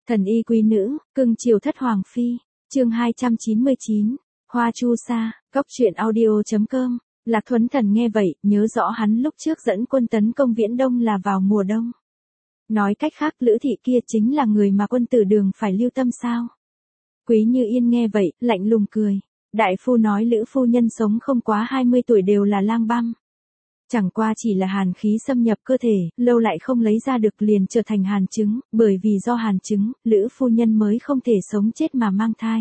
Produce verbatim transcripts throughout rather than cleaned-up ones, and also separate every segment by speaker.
Speaker 1: Thần y quý nữ, cưng chiều thất hoàng phi, chương hai trăm chín mươi chín, Hoa Chu Sa, cốc truyện audio chấm com. Lạc Thuấn Thần nghe vậy, nhớ rõ hắn lúc trước dẫn quân tấn công Viễn Đông là vào mùa đông. Nói cách khác Lữ thị kia chính là người mà quân tử Đường phải lưu tâm sao? Quý Như Yên nghe vậy, lạnh lùng cười. Đại phu nói Lữ phu nhân sống không quá hai mươi tuổi đều là lang băm. Chẳng qua chỉ là hàn khí xâm nhập cơ thể, lâu lại không lấy ra được liền trở thành hàn chứng, bởi vì do hàn chứng, Lữ phu nhân mới không thể sống chết mà mang thai.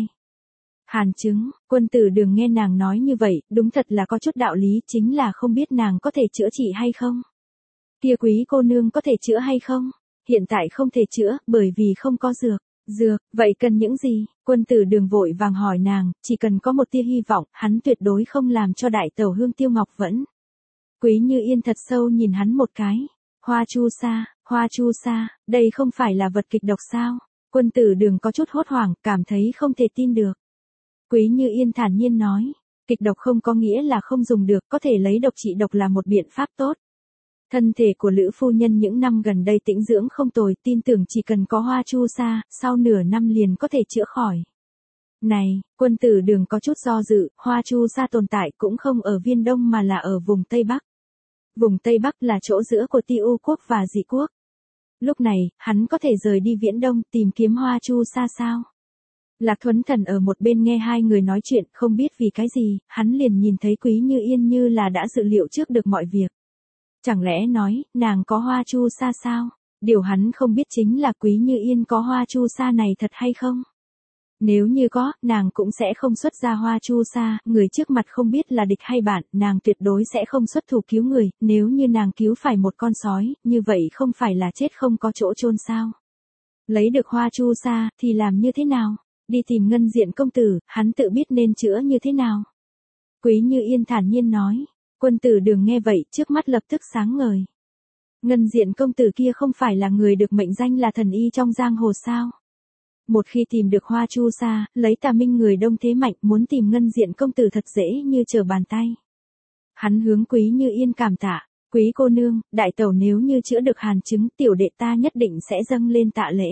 Speaker 1: Hàn chứng, quân tử Đường nghe nàng nói như vậy, đúng thật là có chút đạo lý, chính là không biết nàng có thể chữa trị hay không. Kia quý cô nương có thể chữa hay không? Hiện tại không thể chữa, bởi vì không có dược. Dược, vậy cần những gì? Quân tử Đường vội vàng hỏi nàng, chỉ cần có một tia hy vọng, hắn tuyệt đối không làm cho đại tẩu Hương Tiêu Ngọc vẫn. Quý Như Yên thật sâu nhìn hắn một cái. Hoa Chu Sa, Hoa Chu Sa, đây không phải là vật kịch độc sao? Quân tử Đường có chút hốt hoảng, cảm thấy không thể tin được. Quý Như Yên thản nhiên nói, kịch độc không có nghĩa là không dùng được, có thể lấy độc trị độc là một biện pháp tốt. Thân thể của Lữ phu nhân những năm gần đây tĩnh dưỡng không tồi, tin tưởng chỉ cần có Hoa Chu Sa, sau nửa năm liền có thể chữa khỏi. Này, quân tử Đường có chút do dự, Hoa Chu Sa tồn tại cũng không ở Viên Đông mà là ở vùng Tây Bắc. Vùng Tây Bắc là chỗ giữa của Ti U quốc và Dị quốc. Lúc này, hắn có thể rời đi Viễn Đông tìm kiếm Hoa Chu Sa sao? Lạc Thuấn Thần ở một bên nghe hai người nói chuyện, không biết vì cái gì, hắn liền nhìn thấy Quý Như Yên như là đã dự liệu trước được mọi việc. Chẳng lẽ nói, nàng có Hoa Chu Sa sao? Điều hắn không biết chính là Quý Như Yên có Hoa Chu Sa này thật hay không? Nếu như có, nàng cũng sẽ không xuất ra Hoa Chu Sa, người trước mặt không biết là địch hay bạn, nàng tuyệt đối sẽ không xuất thủ cứu người, nếu như nàng cứu phải một con sói, như vậy không phải là chết không có chỗ chôn sao? Lấy được Hoa Chu Sa, thì làm như thế nào? Đi tìm Ngân Diện công tử, hắn tự biết nên chữa như thế nào? Quý Như Yên thản nhiên nói. Quân tử Đường nghe vậy, trước mắt lập tức sáng ngời. Ngân Diện công tử kia không phải là người được mệnh danh là thần y trong giang hồ sao? Một khi tìm được Hoa Chu Sa, lấy Tà Minh người đông thế mạnh, muốn tìm Ngân Diện công tử thật dễ như trở bàn tay. Hắn hướng Quý Như Yên cảm tạ, quý cô nương, đại tẩu nếu như chữa được hàn chứng, tiểu đệ ta nhất định sẽ dâng lên tạ lễ.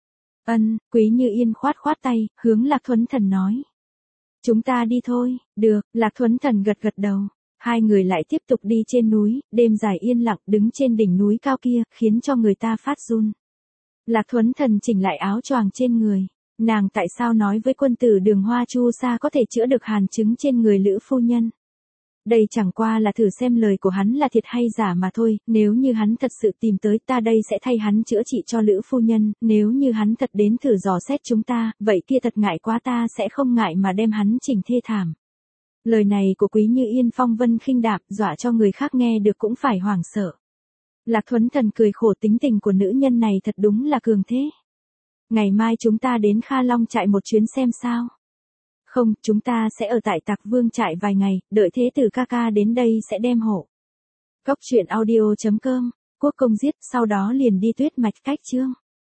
Speaker 1: Ân, Quý Như Yên khoát khoát tay, hướng Lạc Thuấn Thần nói. Chúng ta đi thôi, được, Lạc Thuấn Thần gật gật đầu. Hai người lại tiếp tục đi trên núi, đêm dài yên lặng đứng trên đỉnh núi cao kia, khiến cho người ta phát run. Lạc Thuấn Thần chỉnh lại áo choàng trên người. Nàng tại sao nói với quân tử Đường Hoa Chu Sa có thể chữa được hàn chứng trên người Lữ phu nhân? Đây chẳng qua là thử xem lời của hắn là thiệt hay giả mà thôi, nếu như hắn thật sự tìm tới ta đây sẽ thay hắn chữa trị cho Lữ phu nhân, nếu như hắn thật đến thử dò xét chúng ta, vậy kia thật ngại quá ta sẽ không ngại mà đem hắn chỉnh thê thảm. Lời này của Quý Như Yên phong vân khinh đạm, dọa cho người khác nghe được cũng phải hoảng sợ. Lạc Thuấn Thần cười khổ, tính tình của nữ nhân này thật đúng là cường thế. Ngày mai chúng ta đến Kha Long trại một chuyến xem sao? Không, chúng ta sẽ ở tại Tạc Vương trại vài ngày, đợi thế tử ca ca đến đây sẽ đem hộ. Cốc truyện audio chấm com, quốc công giết, sau đó liền đi tuyết mạch cách chương.